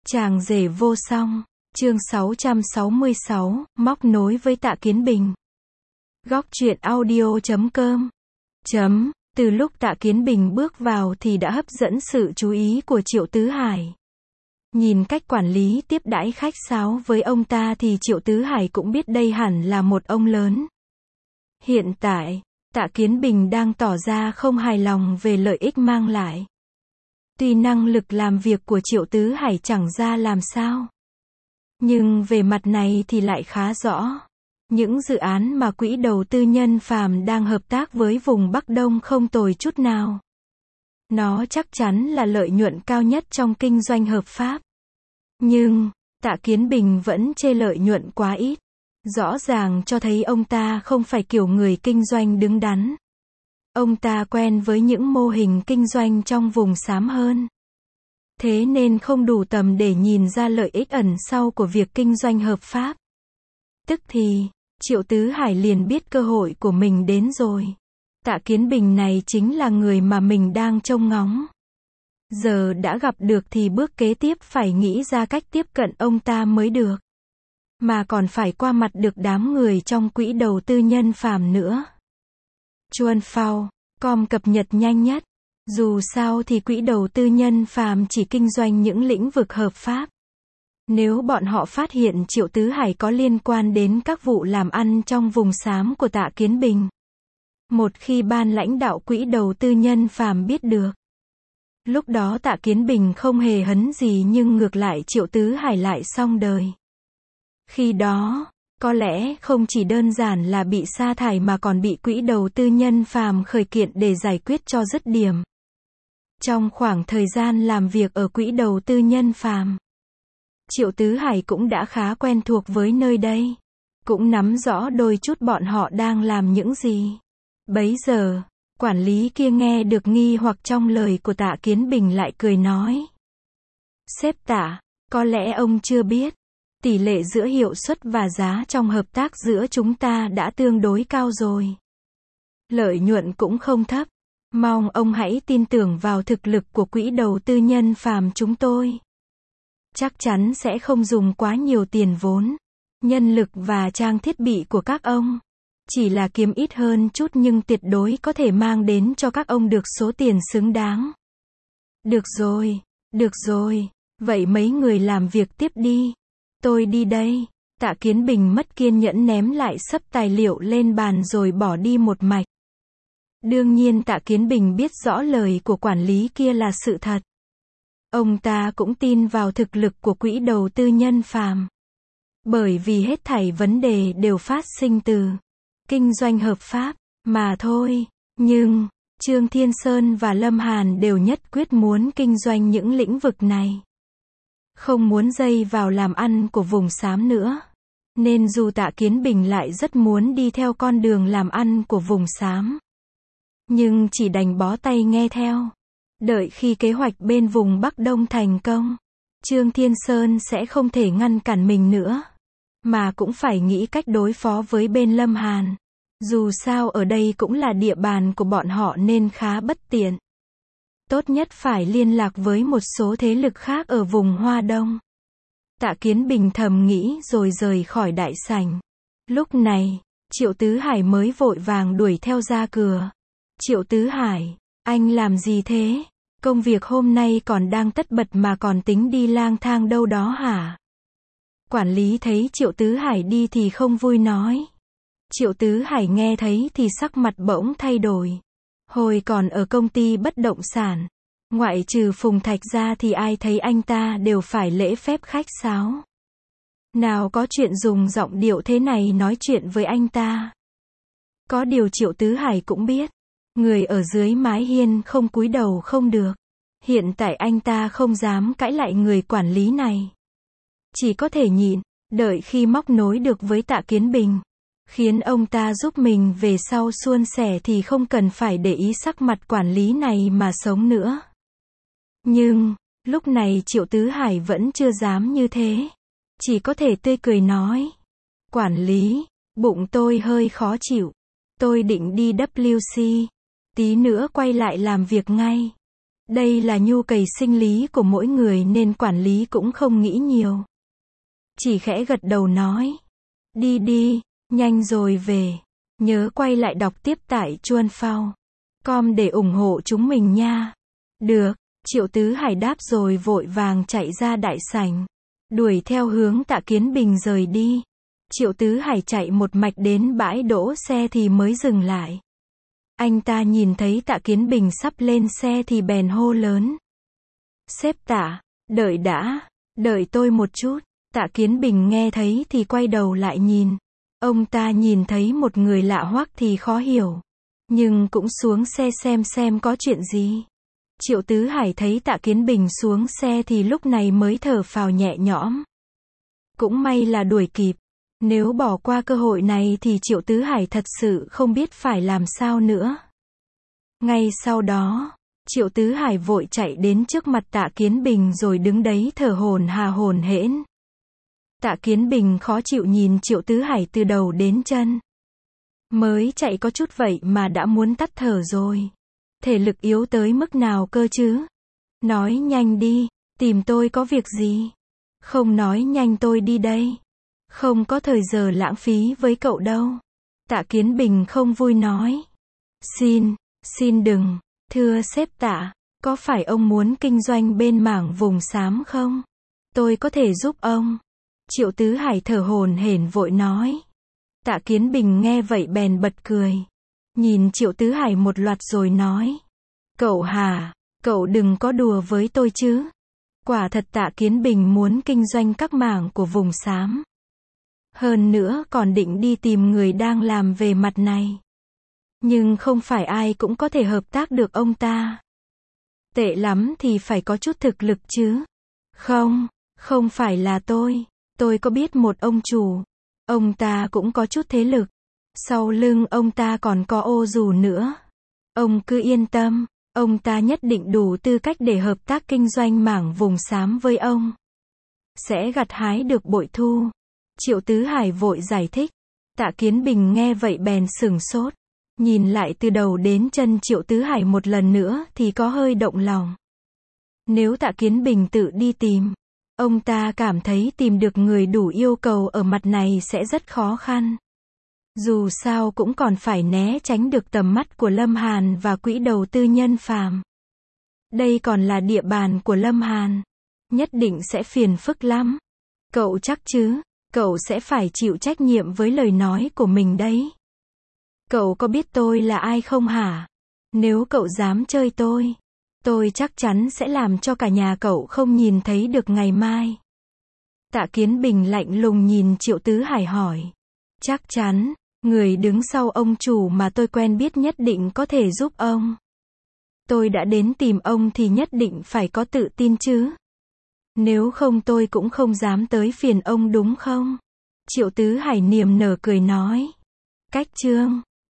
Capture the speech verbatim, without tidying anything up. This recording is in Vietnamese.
Chàng rể vô song, chương sáu trăm sáu mươi sáu, móc nối với Tạ Kiến Bình. Góc truyện audio chấm com. Chấm, từ lúc Tạ Kiến Bình bước vào thì đã hấp dẫn sự chú ý của Triệu Tứ Hải. Nhìn cách quản lý tiếp đãi khách sáo với ông ta thì Triệu Tứ Hải cũng biết đây hẳn là một ông lớn. Hiện tại, Tạ Kiến Bình đang tỏ ra không hài lòng về lợi ích mang lại. Tuy năng lực làm việc của Triệu Tứ Hải chẳng ra làm sao, nhưng về mặt này thì lại khá rõ. Những dự án mà quỹ đầu tư Nhân Phàm đang hợp tác với vùng Bắc Đông không tồi chút nào. Nó chắc chắn là lợi nhuận cao nhất trong kinh doanh hợp pháp. Nhưng, Tạ Kiến Bình vẫn chê lợi nhuận quá ít. Rõ ràng cho thấy ông ta không phải kiểu người kinh doanh đứng đắn. Ông ta quen với những mô hình kinh doanh trong vùng xám hơn. Thế nên không đủ tầm để nhìn ra lợi ích ẩn sau của việc kinh doanh hợp pháp. Tức thì, Triệu Tứ Hải liền biết cơ hội của mình đến rồi. Tạ Kiến Bình này chính là người mà mình đang trông ngóng. Giờ đã gặp được thì bước kế tiếp phải nghĩ ra cách tiếp cận ông ta mới được. Mà còn phải qua mặt được đám người trong quỹ đầu tư Nhân Phàm nữa. Chuan Phao, com cập nhật nhanh nhất. Dù sao thì quỹ đầu tư Nhân Phàm chỉ kinh doanh những lĩnh vực hợp pháp. Nếu bọn họ phát hiện Triệu Tứ Hải có liên quan đến các vụ làm ăn trong vùng xám của Tạ Kiến Bình, một khi ban lãnh đạo quỹ đầu tư Nhân Phàm biết được, lúc đó Tạ Kiến Bình không hề hấn gì nhưng ngược lại Triệu Tứ Hải lại xong đời. Khi đó, có lẽ không chỉ đơn giản là bị sa thải mà còn bị quỹ đầu tư Nhân Phàm khởi kiện để giải quyết cho dứt điểm. Trong khoảng thời gian làm việc ở quỹ đầu tư Nhân Phàm, Triệu Tứ Hải cũng đã khá quen thuộc với nơi đây. Cũng nắm rõ đôi chút bọn họ đang làm những gì. Bấy giờ, quản lý kia nghe được nghi hoặc trong lời của Tạ Kiến Bình lại cười nói. Sếp Tạ, có lẽ ông chưa biết. Tỷ lệ giữa hiệu suất và giá trong hợp tác giữa chúng ta đã tương đối cao rồi. Lợi nhuận cũng không thấp. Mong ông hãy tin tưởng vào thực lực của quỹ đầu tư Nhân Phàm chúng tôi. Chắc chắn sẽ không dùng quá nhiều tiền vốn, nhân lực và trang thiết bị của các ông. Chỉ là kiếm ít hơn chút nhưng tuyệt đối có thể mang đến cho các ông được số tiền xứng đáng. Được rồi, được rồi, vậy mấy người làm việc tiếp đi. Tôi đi đây. Tạ Kiến Bình mất kiên nhẫn ném lại xấp tài liệu lên bàn rồi bỏ đi một mạch. Đương nhiên Tạ Kiến Bình biết rõ lời của quản lý kia là sự thật. Ông ta cũng tin vào thực lực của quỹ đầu tư Nhân Phàm. Bởi vì hết thảy vấn đề đều phát sinh từ kinh doanh hợp pháp mà thôi. Nhưng, Trương Thiên Sơn và Lâm Hàn đều nhất quyết muốn kinh doanh những lĩnh vực này. Không muốn dây vào làm ăn của vùng xám nữa. Nên dù Tạ Kiến Bình lại rất muốn đi theo con đường làm ăn của vùng xám, nhưng chỉ đành bó tay nghe theo. Đợi khi kế hoạch bên vùng Bắc Đông thành công, Trương Thiên Sơn sẽ không thể ngăn cản mình nữa. Mà cũng phải nghĩ cách đối phó với bên Lâm Hàn. Dù sao ở đây cũng là địa bàn của bọn họ nên khá bất tiện. Tốt nhất phải liên lạc với một số thế lực khác ở vùng Hoa Đông. Tạ Kiến Bình thầm nghĩ rồi rời khỏi đại sảnh. Lúc này, Triệu Tứ Hải mới vội vàng đuổi theo ra cửa. Triệu Tứ Hải, anh làm gì thế? Công việc hôm nay còn đang tất bật mà còn tính đi lang thang đâu đó hả? Quản lý thấy Triệu Tứ Hải đi thì không vui nói. Triệu Tứ Hải nghe thấy thì sắc mặt bỗng thay đổi. Hồi còn ở công ty bất động sản, ngoại trừ Phùng Thạch ra thì ai thấy anh ta đều phải lễ phép khách sáo. Nào có chuyện dùng giọng điệu thế này nói chuyện với anh ta. Có điều Triệu Tứ Hải cũng biết, người ở dưới mái hiên không cúi đầu không được. Hiện tại anh ta không dám cãi lại người quản lý này. Chỉ có thể nhịn, đợi khi móc nối được với Tạ Kiến Bình, khiến ông ta giúp mình về sau suôn sẻ thì không cần phải để ý sắc mặt quản lý này mà sống nữa. Nhưng, lúc này Triệu Tứ Hải vẫn chưa dám như thế. Chỉ có thể tươi cười nói. Quản lý, bụng tôi hơi khó chịu. Tôi định đi vê kép xê. Tí nữa quay lại làm việc ngay. Đây là nhu cầu sinh lý của mỗi người nên quản lý cũng không nghĩ nhiều. Chỉ khẽ gật đầu nói. Đi đi, nhanh rồi về. Nhớ quay lại đọc tiếp tại chuan phao com để ủng hộ chúng mình nha. Được, Triệu Tứ Hải đáp rồi vội vàng chạy ra đại sảnh. Đuổi theo hướng Tạ Kiến Bình rời đi. Triệu Tứ Hải chạy một mạch đến bãi đỗ xe thì mới dừng lại. Anh ta nhìn thấy Tạ Kiến Bình sắp lên xe thì bèn hô lớn. Sếp Tạ, đợi đã, đợi tôi một chút. Tạ Kiến Bình nghe thấy thì quay đầu lại nhìn. Ông ta nhìn thấy một người lạ hoắc thì khó hiểu. Nhưng cũng xuống xe xem xem có chuyện gì. Triệu Tứ Hải thấy Tạ Kiến Bình xuống xe thì lúc này mới thở phào nhẹ nhõm. Cũng may là đuổi kịp. Nếu bỏ qua cơ hội này thì Triệu Tứ Hải thật sự không biết phải làm sao nữa. Ngay sau đó, Triệu Tứ Hải vội chạy đến trước mặt Tạ Kiến Bình rồi đứng đấy thở hổn hà hổn hển. Tạ Kiến Bình khó chịu nhìn Triệu Tứ Hải từ đầu đến chân. Mới chạy có chút vậy mà đã muốn tắt thở rồi. Thể lực yếu tới mức nào cơ chứ? Nói nhanh đi, tìm tôi có việc gì? Không nói nhanh tôi đi đây. Không có thời giờ lãng phí với cậu đâu. Tạ Kiến Bình không vui nói. Xin, xin đừng, thưa sếp Tạ, có phải ông muốn kinh doanh bên mảng vùng xám không? Tôi có thể giúp ông. Triệu Tứ Hải thở hổn hển vội nói. Tạ Kiến Bình nghe vậy bèn bật cười. Nhìn Triệu Tứ Hải một loạt rồi nói. Cậu hả, cậu đừng có đùa với tôi chứ. Quả thật Tạ Kiến Bình muốn kinh doanh các mảng của vùng xám. Hơn nữa còn định đi tìm người đang làm về mặt này. Nhưng không phải ai cũng có thể hợp tác được ông ta. Tệ lắm thì phải có chút thực lực chứ. Không, không phải là tôi. Tôi có biết một ông chủ. Ông ta cũng có chút thế lực. Sau lưng ông ta còn có ô dù nữa. Ông cứ yên tâm, ông ta nhất định đủ tư cách để hợp tác kinh doanh mảng vùng xám với ông. Sẽ gặt hái được bội thu. Triệu Tứ Hải vội giải thích. Tạ Kiến Bình nghe vậy bèn sửng sốt. Nhìn lại từ đầu đến chân Triệu Tứ Hải một lần nữa thì có hơi động lòng. Nếu Tạ Kiến Bình tự đi tìm, ông ta cảm thấy tìm được người đủ yêu cầu ở mặt này sẽ rất khó khăn. Dù sao cũng còn phải né tránh được tầm mắt của Lâm Hàn và quỹ đầu tư Nhân Phàm. Đây còn là địa bàn của Lâm Hàn. Nhất định sẽ phiền phức lắm. Cậu chắc chứ, cậu sẽ phải chịu trách nhiệm với lời nói của mình đấy. Cậu có biết tôi là ai không hả? Nếu cậu dám chơi tôi, tôi chắc chắn sẽ làm cho cả nhà cậu không nhìn thấy được ngày mai. Tạ Kiến Bình lạnh lùng nhìn Triệu Tứ Hải hỏi. Chắc chắn, người đứng sau ông chủ mà tôi quen biết nhất định có thể giúp ông. Tôi đã đến tìm ông thì nhất định phải có tự tin chứ. Nếu không tôi cũng không dám tới phiền ông đúng không? Triệu Tứ Hải niềm nở cười nói. Cách chương